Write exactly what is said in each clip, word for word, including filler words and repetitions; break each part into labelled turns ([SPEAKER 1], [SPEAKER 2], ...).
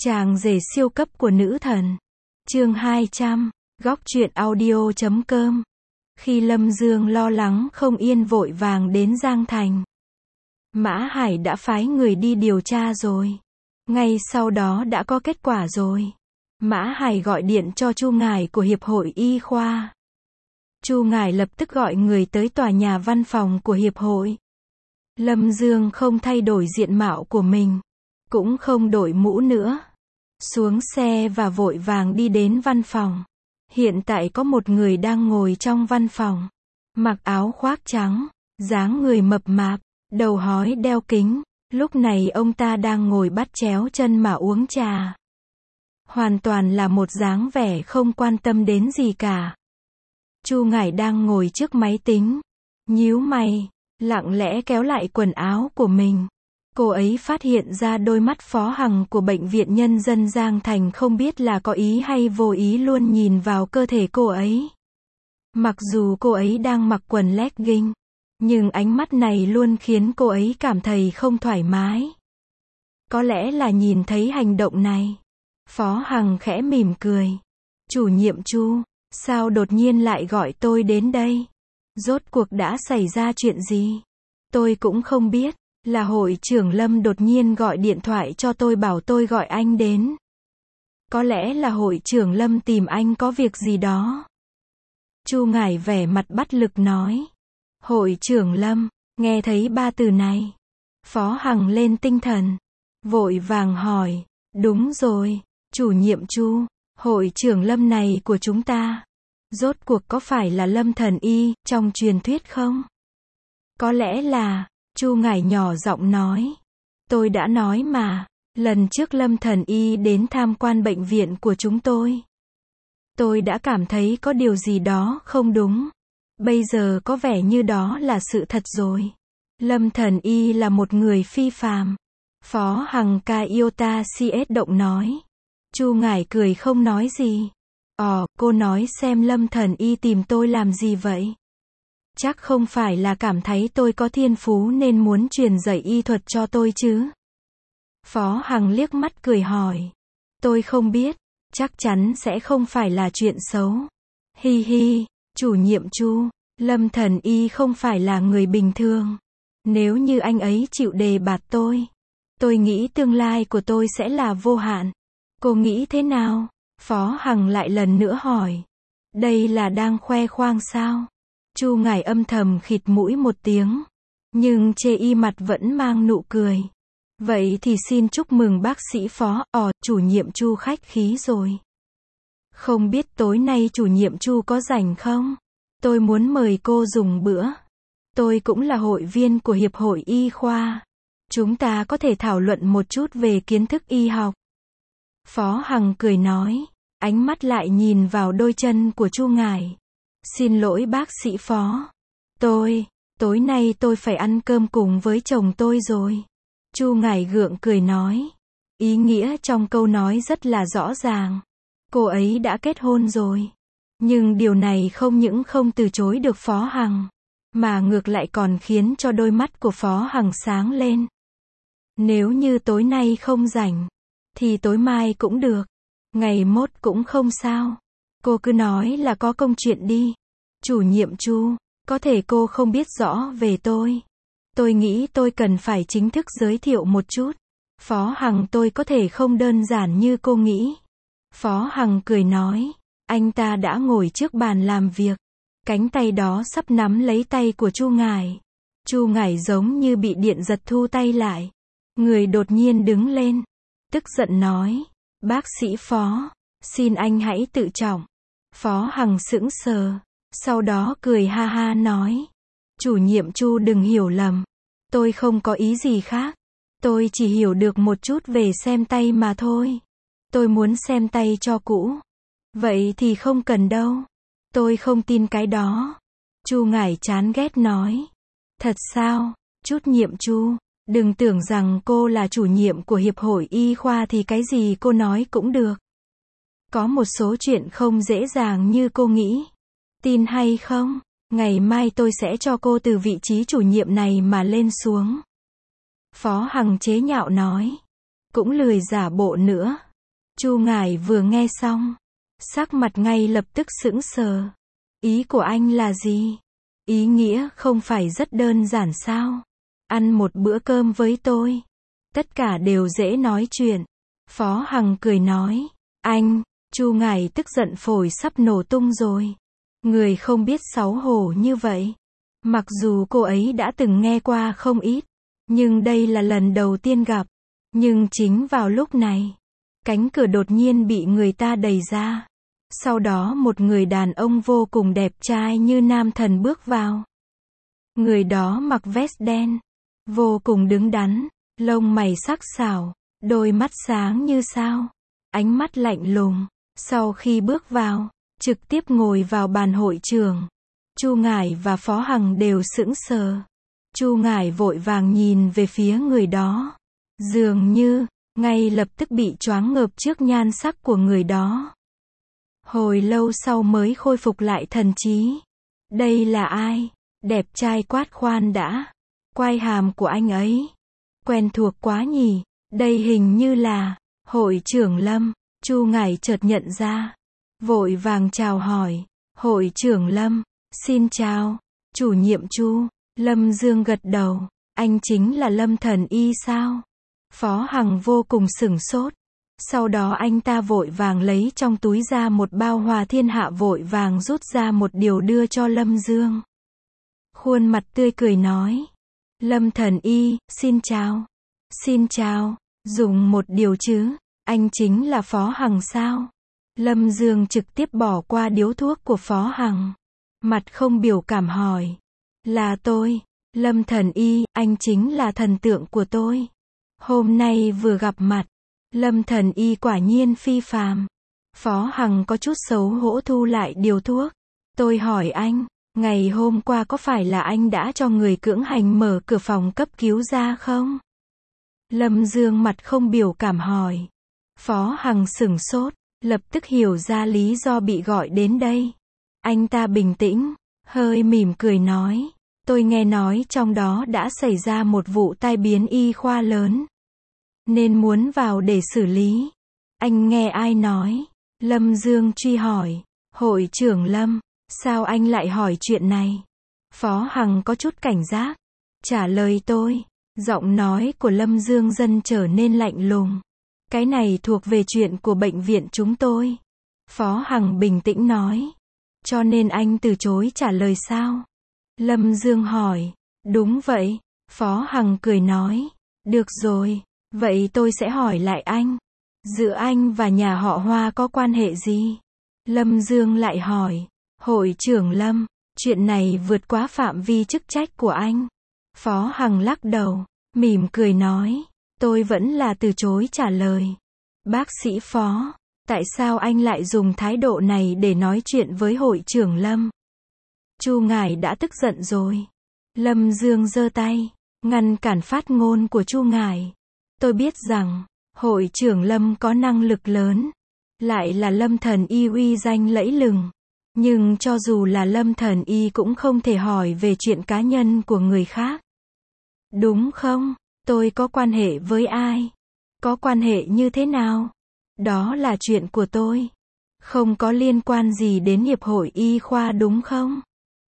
[SPEAKER 1] Chàng rể siêu cấp của nữ thần. Chương hai trăm, góc truyện audio chấm com. Khi Lâm Dương lo lắng không yên vội vàng đến Giang Thành. Mã Hải đã phái người đi điều tra rồi. Ngay sau đó đã có kết quả rồi. Mã Hải gọi điện cho Chu Ngải của Hiệp hội Y khoa. Chu Ngải lập tức gọi người tới tòa nhà văn phòng của Hiệp hội. Lâm Dương không thay đổi diện mạo của mình, cũng không đội mũ nữa. Xuống xe và vội vàng đi đến văn phòng. Hiện tại có một người đang ngồi trong văn phòng. Mặc áo khoác trắng, dáng người mập mạp, đầu hói đeo kính. Lúc này ông ta đang ngồi bắt chéo chân mà uống trà. Hoàn toàn là một dáng vẻ không quan tâm đến gì cả. Chu Ngải đang ngồi trước máy tính, nhíu mày, lặng lẽ kéo lại quần áo của mình. Cô ấy phát hiện ra đôi mắt Phó Hằng của Bệnh viện Nhân dân Giang Thành không biết là có ý hay vô ý luôn nhìn vào cơ thể cô ấy. Mặc dù cô ấy đang mặc quần legging, nhưng ánh mắt này luôn khiến cô ấy cảm thấy không thoải mái. Có lẽ là nhìn thấy hành động này, Phó Hằng khẽ mỉm cười. Chủ nhiệm Chu, sao đột nhiên lại gọi tôi đến đây? Rốt cuộc đã xảy ra chuyện gì? Tôi cũng không biết, là hội trưởng Lâm đột nhiên gọi điện thoại cho tôi bảo tôi gọi anh đến. Có lẽ là hội trưởng Lâm tìm anh có việc gì đó. Chu Ngải vẻ mặt bất lực nói. Hội trưởng Lâm, nghe thấy ba từ này. Phó Hằng lên tinh thần, vội vàng hỏi, đúng rồi, chủ nhiệm Chu, hội trưởng Lâm này của chúng ta, rốt cuộc có phải là Lâm Thần Y, trong truyền thuyết không? Có lẽ là, Chu Ngải nhỏ giọng nói. Tôi đã nói mà, lần trước Lâm Thần Y đến tham quan bệnh viện của chúng tôi. Tôi đã cảm thấy có điều gì đó không đúng. Bây giờ có vẻ như đó là sự thật rồi. Lâm Thần Y là một người phi phàm. Phó Hằng Kaiota cs động nói. Chu Ngải cười không nói gì. Ồ, cô nói xem Lâm Thần Y tìm tôi làm gì vậy? Chắc không phải là cảm thấy tôi có thiên phú nên muốn truyền dạy y thuật cho tôi chứ? Phó Hằng liếc mắt cười hỏi. Tôi không biết, chắc chắn sẽ không phải là chuyện xấu. Hi hi, chủ nhiệm Chu, Lâm Thần Y không phải là người bình thường. Nếu như anh ấy chịu đề bạt tôi, tôi nghĩ tương lai của tôi sẽ là vô hạn. Cô nghĩ thế nào? Phó Hằng lại lần nữa hỏi. Đây là đang khoe khoang sao? Chu Ngải âm thầm khịt mũi một tiếng, nhưng chê y mặt vẫn mang nụ cười. Vậy thì xin chúc mừng bác sĩ Phó, ồ, chủ nhiệm Chu khách khí rồi. Không biết tối nay chủ nhiệm Chu có rảnh không? Tôi muốn mời cô dùng bữa. Tôi cũng là hội viên của Hiệp hội Y khoa. Chúng ta có thể thảo luận một chút về kiến thức y học. Phó Hằng cười nói, ánh mắt lại nhìn vào đôi chân của Chu Ngải. Xin lỗi bác sĩ Phó. Tôi, tối nay tôi phải ăn cơm cùng với chồng tôi rồi. Chu Ngải gượng cười nói. Ý nghĩa trong câu nói rất là rõ ràng. Cô ấy đã kết hôn rồi. Nhưng điều này không những không từ chối được Phó Hằng, mà ngược lại còn khiến cho đôi mắt của Phó Hằng sáng lên. Nếu như tối nay không rảnh, thì tối mai cũng được. Ngày mốt cũng không sao. Cô cứ nói là có công chuyện đi. Chủ nhiệm Chu, có thể cô không biết rõ về tôi. Tôi nghĩ tôi cần phải chính thức giới thiệu một chút. Phó Hằng tôi có thể không đơn giản như cô nghĩ. Phó Hằng cười nói. Anh ta đã ngồi trước bàn làm việc. Cánh tay đó sắp nắm lấy tay của Chu Ngải. Chu Ngải giống như bị điện giật thu tay lại. Người đột nhiên đứng lên. Tức giận nói. Bác sĩ Phó, xin anh hãy tự trọng. Phó Hằng sững sờ. Sau đó cười ha ha nói. Chủ nhiệm Chu đừng hiểu lầm. Tôi không có ý gì khác. Tôi chỉ hiểu được một chút về xem tay mà thôi. Tôi muốn xem tay cho cũ. Vậy thì không cần đâu. Tôi không tin cái đó. Chu Ngải chán ghét nói. Thật sao, chút nhiệm Chu, đừng tưởng rằng cô là chủ nhiệm của Hiệp hội Y khoa thì cái gì cô nói cũng được. Có một số chuyện không dễ dàng như cô nghĩ. Tin hay không, ngày mai tôi sẽ cho cô từ vị trí chủ nhiệm này mà lên xuống. Phó Hằng chế nhạo nói. Cũng lười giả bộ nữa. Chu Ngải vừa nghe xong, sắc mặt ngay lập tức sững sờ. Ý của anh là gì? Ý nghĩa không phải rất đơn giản sao? Ăn một bữa cơm với tôi. Tất cả đều dễ nói chuyện. Phó Hằng cười nói. Anh, Chu Ngải tức giận phổi sắp nổ tung rồi. Người không biết xấu hổ như vậy. Mặc dù cô ấy đã từng nghe qua không ít, nhưng đây là lần đầu tiên gặp. Nhưng chính vào lúc này, cánh cửa đột nhiên bị người ta đẩy ra. Sau đó một người đàn ông vô cùng đẹp trai như nam thần bước vào. Người đó mặc vest đen, vô cùng đứng đắn, lông mày sắc sảo, đôi mắt sáng như sao, ánh mắt lạnh lùng. Sau khi bước vào, trực tiếp ngồi vào bàn hội trường. Chu Ngải và Phó Hằng đều sững sờ. Chu Ngải vội vàng nhìn về phía người đó. Dường như, ngay lập tức bị choáng ngợp trước nhan sắc của người đó. Hồi lâu sau mới khôi phục lại thần trí. Đây là ai? Đẹp trai quát khoan đã. Quai hàm của anh ấy. Quen thuộc quá nhỉ. Đây hình như là hội trưởng Lâm. Chu Ngải chợt nhận ra. Vội vàng chào hỏi. Hội trưởng Lâm. Xin chào. Chủ nhiệm Chu. Lâm Dương gật đầu. Anh chính là Lâm Thần Y sao? Phó Hằng vô cùng sửng sốt. Sau đó anh ta vội vàng lấy trong túi ra một bao Hòa Thiên Hạ, vội vàng rút ra một điều đưa cho Lâm Dương. Khuôn mặt tươi cười nói. Lâm Thần Y, xin chào. Xin chào. Dùng một điều chứ. Anh chính là Phó Hằng sao? Lâm Dương trực tiếp bỏ qua điếu thuốc của Phó Hằng. Mặt không biểu cảm hỏi. Là tôi. Lâm Thần Y, anh chính là thần tượng của tôi. Hôm nay vừa gặp mặt. Lâm Thần Y quả nhiên phi phàm. Phó Hằng có chút xấu hổ thu lại điều thuốc. Tôi hỏi anh, ngày hôm qua có phải là anh đã cho người cưỡng hành mở cửa phòng cấp cứu ra không? Lâm Dương mặt không biểu cảm hỏi. Phó Hằng sửng sốt, lập tức hiểu ra lý do bị gọi đến đây. Anh ta bình tĩnh, hơi mỉm cười nói. Tôi nghe nói trong đó đã xảy ra một vụ tai biến y khoa lớn, nên muốn vào để xử lý. Anh nghe ai nói? Lâm Dương truy hỏi. Hội trưởng Lâm, sao anh lại hỏi chuyện này? Phó Hằng có chút cảnh giác. Trả lời tôi. Giọng nói của Lâm Dương dần trở nên lạnh lùng. Cái này thuộc về chuyện của bệnh viện chúng tôi. Phó Hằng bình tĩnh nói. Cho nên anh từ chối trả lời sao? Lâm Dương hỏi. Đúng vậy. Phó Hằng cười nói. Được rồi. Vậy tôi sẽ hỏi lại anh. Giữa anh và nhà họ Hoa có quan hệ gì? Lâm Dương lại hỏi. Hội trưởng Lâm, chuyện này vượt quá phạm vi chức trách của anh. Phó Hằng lắc đầu, mỉm cười nói. Tôi vẫn là từ chối trả lời. Bác sĩ Phó, tại sao anh lại dùng thái độ này để nói chuyện với hội trưởng Lâm? Chu Ngải đã tức giận rồi. Lâm Dương giơ tay, ngăn cản phát ngôn của Chu Ngải. Tôi biết rằng, hội trưởng Lâm có năng lực lớn, lại là Lâm Thần Y uy danh lẫy lừng. Nhưng cho dù là Lâm Thần Y cũng không thể hỏi về chuyện cá nhân của người khác. Đúng không? Tôi có quan hệ với ai? Có quan hệ như thế nào? Đó là chuyện của tôi. Không có liên quan gì đến Hiệp hội Y khoa đúng không?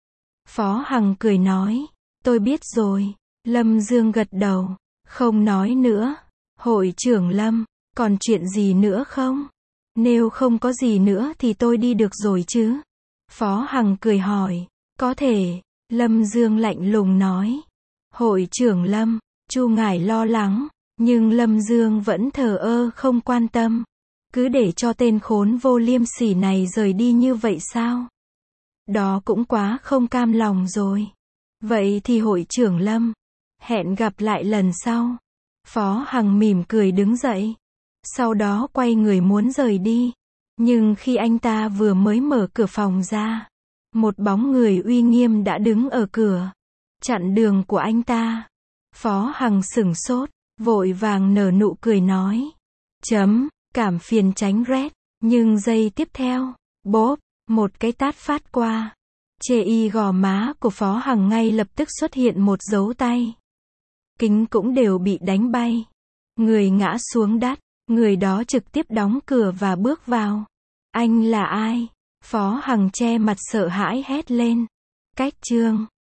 [SPEAKER 1] Phó Hằng cười nói. Tôi biết rồi. Lâm Dương gật đầu. Không nói nữa. Hội trưởng Lâm, còn chuyện gì nữa không? Nếu không có gì nữa thì tôi đi được rồi chứ? Phó Hằng cười hỏi. Có thể. Lâm Dương lạnh lùng nói. Hội trưởng Lâm, Chu Ngải lo lắng, nhưng Lâm Dương vẫn thờ ơ không quan tâm. Cứ để cho tên khốn vô liêm sỉ này rời đi như vậy sao? Đó cũng quá không cam lòng rồi. Vậy thì hội trưởng Lâm, hẹn gặp lại lần sau. Phó Hằng mỉm cười đứng dậy. Sau đó quay người muốn rời đi. Nhưng khi anh ta vừa mới mở cửa phòng ra, một bóng người uy nghiêm đã đứng ở cửa, chặn đường của anh ta. Phó Hằng sửng sốt, vội vàng nở nụ cười nói. Chấm, cảm phiền tránh rét. Nhưng giây tiếp theo, bốp, một cái tát phát qua. Chê y gò má của Phó Hằng ngay lập tức xuất hiện một dấu tay. Kính cũng đều bị đánh bay. Người ngã xuống đất, Người đó trực tiếp đóng cửa và bước vào. Anh là ai? Phó Hằng che mặt sợ hãi hét lên. Cách chương